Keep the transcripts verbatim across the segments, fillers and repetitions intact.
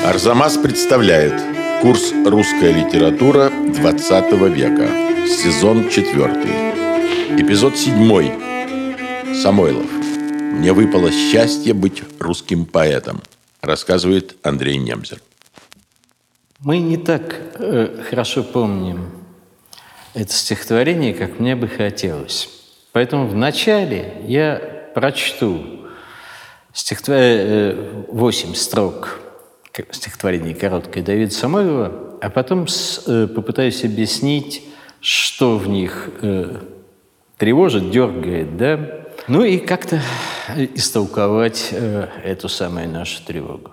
Арзамас представляет курс «Русская литература двадцатого века», сезон четвертый, эпизод седьмой. Самойлов. «Мне выпало счастье быть русским поэтом», рассказывает Андрей Немзер. Мы не так э, хорошо помним это стихотворение, как мне бы хотелось. Поэтому вначале я прочту стихотворение, восемь строк стихотворения короткое Давида Самойлова, а потом с, э, попытаюсь объяснить, что в них э, тревожит, дергает, да? Ну и как-то истолковать э, эту самую нашу тревогу.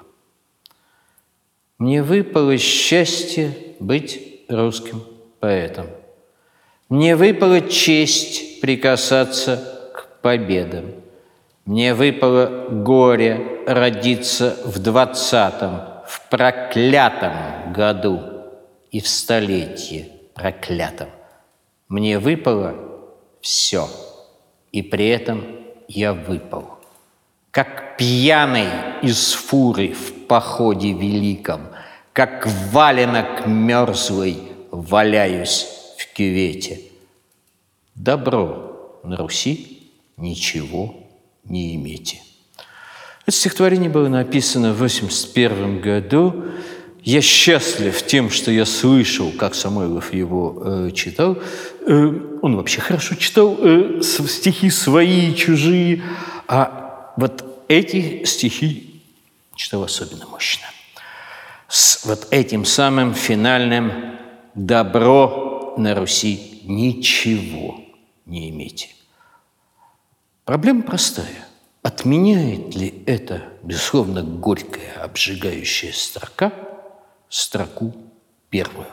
Мне выпало счастье быть русским поэтом. Мне выпала честь прикасаться к победам. Мне выпало горе родиться в двадцатом, в проклятом году и в столетии проклятом. Мне выпало все, и при этом я выпал. Как пьяный из фуры в походе великом, как валенок мерзлый валяюсь в кювете. Добро на Руси ничего не имейте. Это стихотворение было написано в восемьдесят первом году. Я счастлив тем, что я слышал, как Самойлов его э, читал. Э, он вообще хорошо читал э, стихи свои и чужие, а вот эти стихи читал особенно мощно. С вот этим самым финальным «добро на Руси ничего не имейте». Проблема простая. Отменяет ли эта, безусловно, горькая, обжигающая строка строку первую?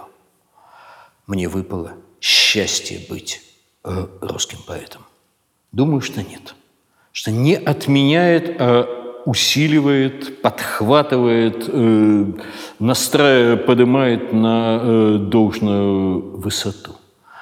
Мне выпало счастье быть э, русским поэтом. Думаю, что нет. Что не отменяет, а усиливает, подхватывает, э, настраивает, поднимает на э, должную высоту.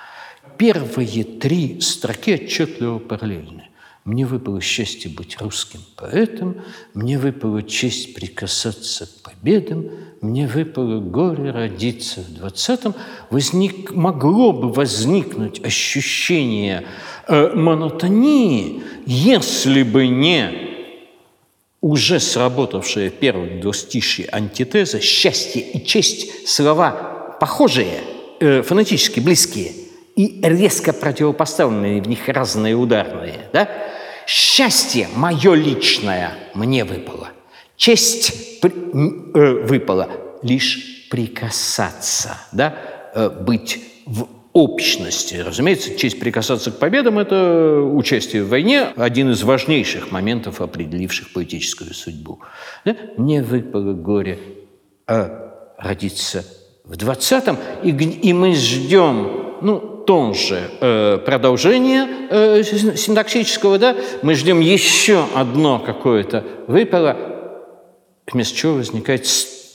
Первые три строки отчетливо параллельны. Мне выпало счастье быть русским поэтом, мне выпала честь прикасаться к победам, мне выпало горе родиться в двадцатом. Возник, могло бы возникнуть ощущение э, монотонии, если бы не уже сработавшая в первом двустишье антитеза «счастье» и «честь» – слова похожие, э, фонетически близкие и резко противопоставленные, в них разные ударные, да? Счастье мое личное мне выпало. Честь при, э, выпала лишь прикасаться, да? э, быть в общности. Разумеется, честь прикасаться к победам – это участие в войне, один из важнейших моментов, определивших поэтическую судьбу. Да? Мне выпало горе э, родиться в двадцатом, и, и мы ждем, ну, том же э, продолжение э, синтаксического, да, мы ждем еще одно какое-то выпало, вместо чего возникает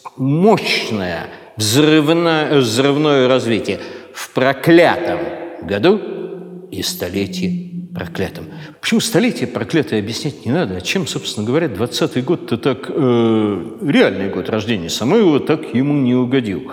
мощное взрывное, взрывное развитие в проклятом году и столетии проклятом. Почему столетие проклятое объяснять не надо? А чем, собственно говоря, двадцатый год-то так, э, реальный год рождения Самойлова, так ему не угодил?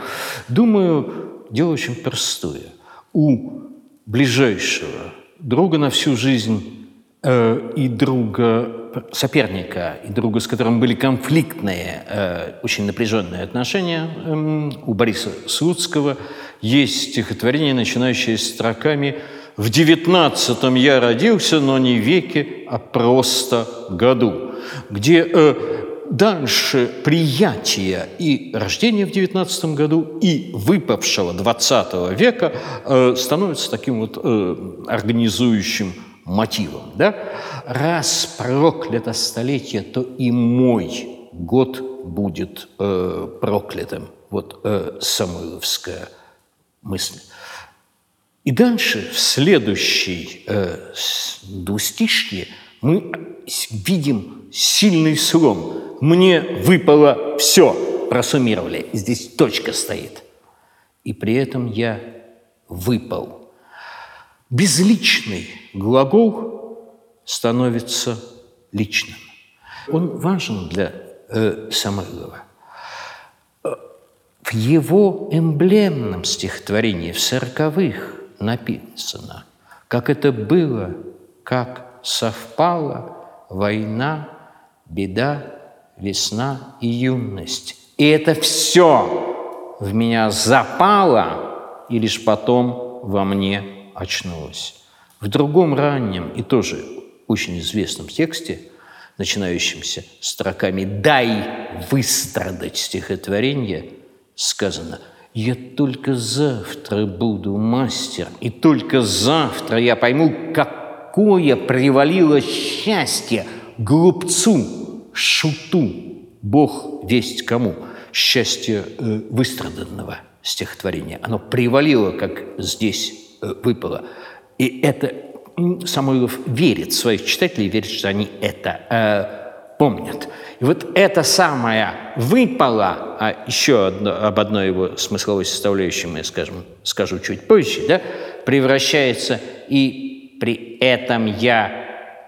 Думаю, дело очень простое. У ближайшего друга на всю жизнь э, и друга, соперника, и друга, с которым были конфликтные, э, очень напряженные отношения, э, у Бориса Слуцкого есть стихотворение, начинающее строками «В девятнадцатом я родился, но не веке, а просто году», где э, дальше приятия и рождения в девятнадцатом году, и выпавшего двадцатого века э, становится таким вот э, организующим мотивом. Да? Раз проклято столетие, то и мой год будет э, проклятым. Вот э, самойловская мысль. И дальше, в следующей э, двустишье, мы видим сильный слом. Мне выпало все, просуммировали. Здесь точка стоит. И при этом я выпал. Безличный глагол становится личным. Он важен для э, Самойлова. В его эмблемном стихотворении в сороковых написано, как это было, как совпала война, беда, весна и юность. И это все в меня запало, и лишь потом во мне очнулось. В другом раннем и тоже очень известном тексте, начинающемся строками «Дай выстрадать стихотворение», сказано: «Я только завтра буду мастер, и только завтра я пойму, какое привалило счастье глупцу, шуту, Бог весть кому». Счастье э, выстраданного стихотворения. Оно привалило, как здесь э, выпало. И это Самойлов верит, своих читателей верит, что они это э, помнят. И вот это самое «выпало», а еще одно, об одной его смысловой составляющей мы скажем, скажу чуть позже, да, превращается и при этом я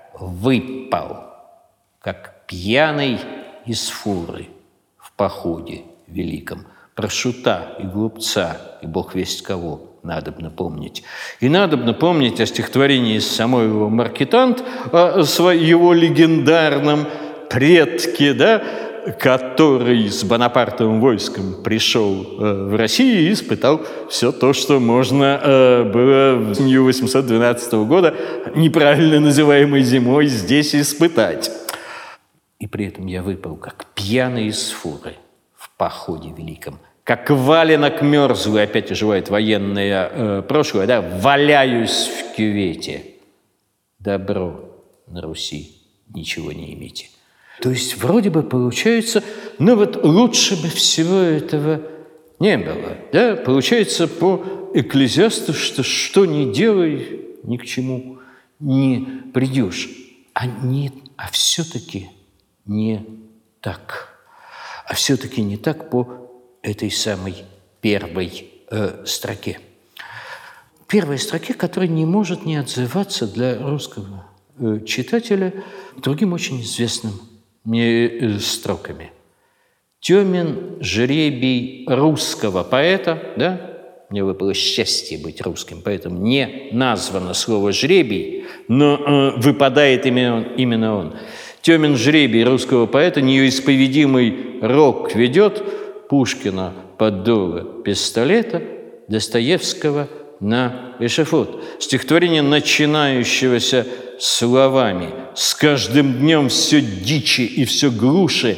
выпал, как пьяный из фуры в походе великом. Про шута и глупца, и бог весть кого надобно помнить. И надобно помнить о стихотворении Самойлова «Маркетант», о его легендарном предке, да, который с Бонапартовым войском пришел э, в Россию и испытал все то, что можно э, было осенью восемьсот двенадцатого года, неправильно называемой зимой, здесь испытать. И при этом я выпал, как пьяный из фуры в походе великом, как валенок мерзлый, опять оживает военное э, прошлое, да, валяюсь в кювете. Добро на Руси ничего не имейте. То есть вроде бы получается, ну вот лучше бы всего этого не было. Да? Получается по Экклезиасту, что что ни делай, ни к чему не придешь. А, не, а все-таки не так. А все-таки не так по этой самой первой э, строке. Первой строке, которая не может не отзываться для русского э, читателя другим очень известным мне строками. «Темен жребий русского поэта», да? Мне выпало счастье быть русским поэтом. Не названо слово «жребий», но э, выпадает именно он, именно он. «Темен жребий русского поэта, неисповедимый рок ведет Пушкина под дуло пистолета, Достоевского на эшафот». Стихотворение, начинающегося словами: «С каждым днем все дичи и все глуше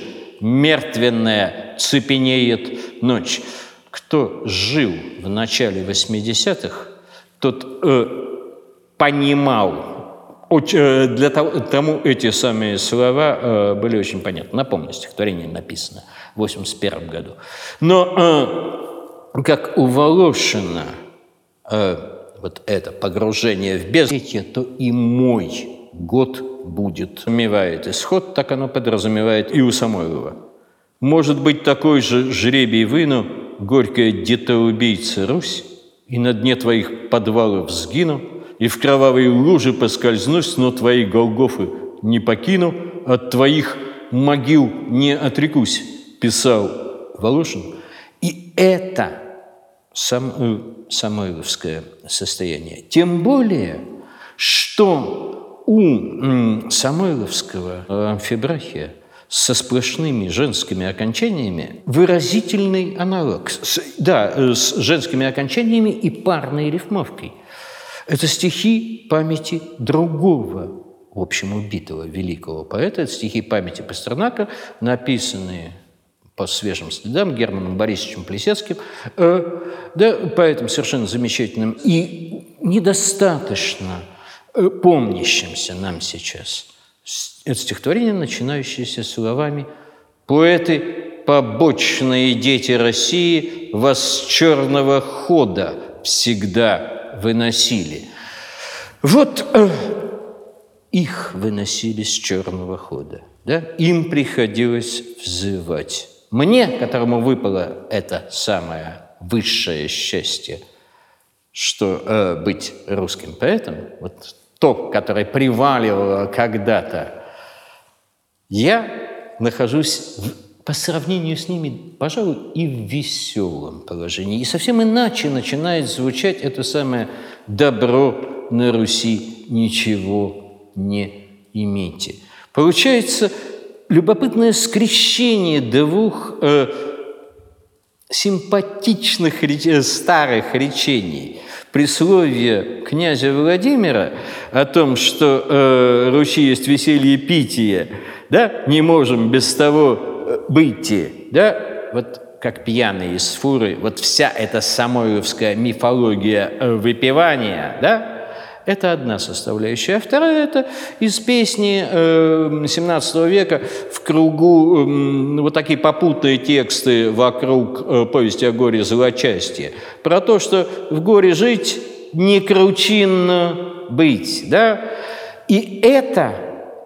мертвенная цепенеет ночь». Кто жил в начале восьмидесятых, тот э, понимал, э, для того, тому эти самые слова э, были очень понятны. Напомню, стихотворение написано в восемьдесят первом году. Но э, как у Волошина э, вот это погружение в бездну, то и мой год будет. Подразумевает исход, так оно подразумевает и у Самойлова. Может быть, такой же жребий выну, горькая детоубийца Русь, и на дне твоих подвалов сгину, и в кровавой луже поскользнусь, но твои Голгофы не покину, от твоих могил не отрекусь, писал Волошин. И это сам, самойловское состояние. Тем более, что у м, самойловского амфибрахия со сплошными женскими окончаниями выразительный аналог. С, да, с женскими окончаниями и парной рифмовкой. Это стихи памяти другого, в общем, убитого великого поэта. Это стихи памяти Пастернака, написанные по свежим следам Германом Борисовичем Плисецким, э, да, поэтом совершенно замечательным и недостаточно э, помнящимся нам сейчас. Это стихотворение, начинающееся словами: «Поэты, побочные дети России, вас с черного хода всегда выносили». Вот э, их выносили с черного хода, да? Им приходилось взывать. Мне, которому выпало это самое высшее счастье, что э, быть русским поэтом, вот то, которое приваливало когда-то, я нахожусь в по сравнению с ними, пожалуй, и в веселом положении. И совсем иначе начинает звучать это самое «добро на Руси ничего не имейте». Получается любопытное скрещение двух э, симпатичных реч... старых речений. Присловие князя Владимира о том, что э, Руси есть веселье питие, да, не можем без того быть, да, вот как пьяный из фуры, вот вся эта самойловская мифология выпивания, да, это одна составляющая. А вторая – это из песни семнадцатого века в кругу вот такие попутные тексты вокруг повести о горе злочастия. Про то, что в горе жить, не кручинно быть. Да? И это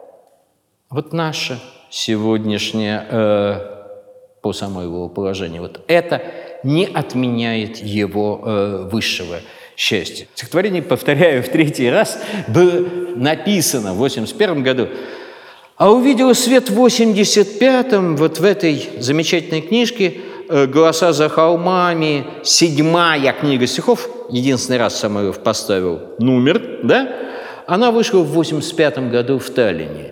вот наше сегодняшнее э, по Самойлову положение. Вот это не отменяет его э, высшего счастья. Стихотворение, повторяю в третий раз, было написано в восемьдесят первом году, а увидело свет в восемьдесят пятом, вот в этой замечательной книжке «Голоса за холмами», седьмая книга стихов, единственный раз Самойлов поставил номер, да? Она вышла в восемьдесят пятом году в Таллине.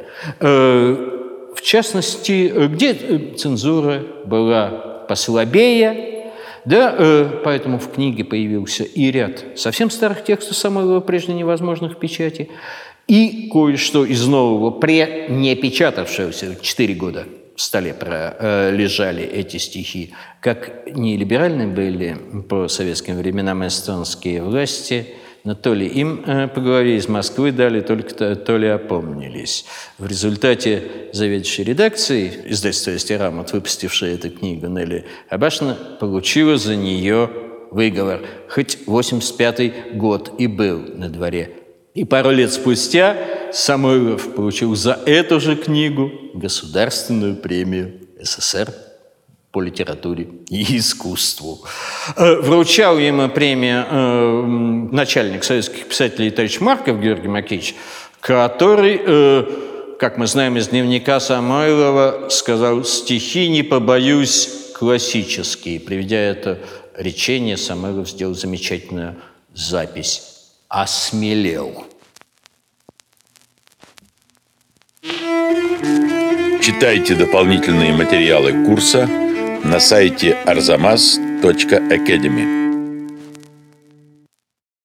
В частности, где цензура была послабее, да, поэтому в книге появился и ряд совсем старых текстов Самойлова, прежде невозможных в печати, и кое-что из нового, пре не печатавшегося, четыре года в столе пролежали эти стихи. Как нелиберальны были по советским временам эстонские власти, но то ли им э, по голове из Москвы дали, только то, то ли опомнились. В результате заведующей редакцией издательства «Эстерамот», выпустившая эту книгу, Нелли Абашина, получила за нее выговор. Хоть восемьдесят пятый год и был на дворе. И пару лет спустя Самойлов получил за эту же книгу Государственную премию СССР по литературе и искусству. Вручал ему премию э, начальник советских писателей товарищ Марков Георгий Макеевич, который, э, как мы знаем из дневника Самойлова, сказал: «Стихи, не побоюсь, классические». Приведя это речение, Самойлов сделал замечательную запись: «Осмелел». Читайте дополнительные материалы курса на сайте арзамас точка академи.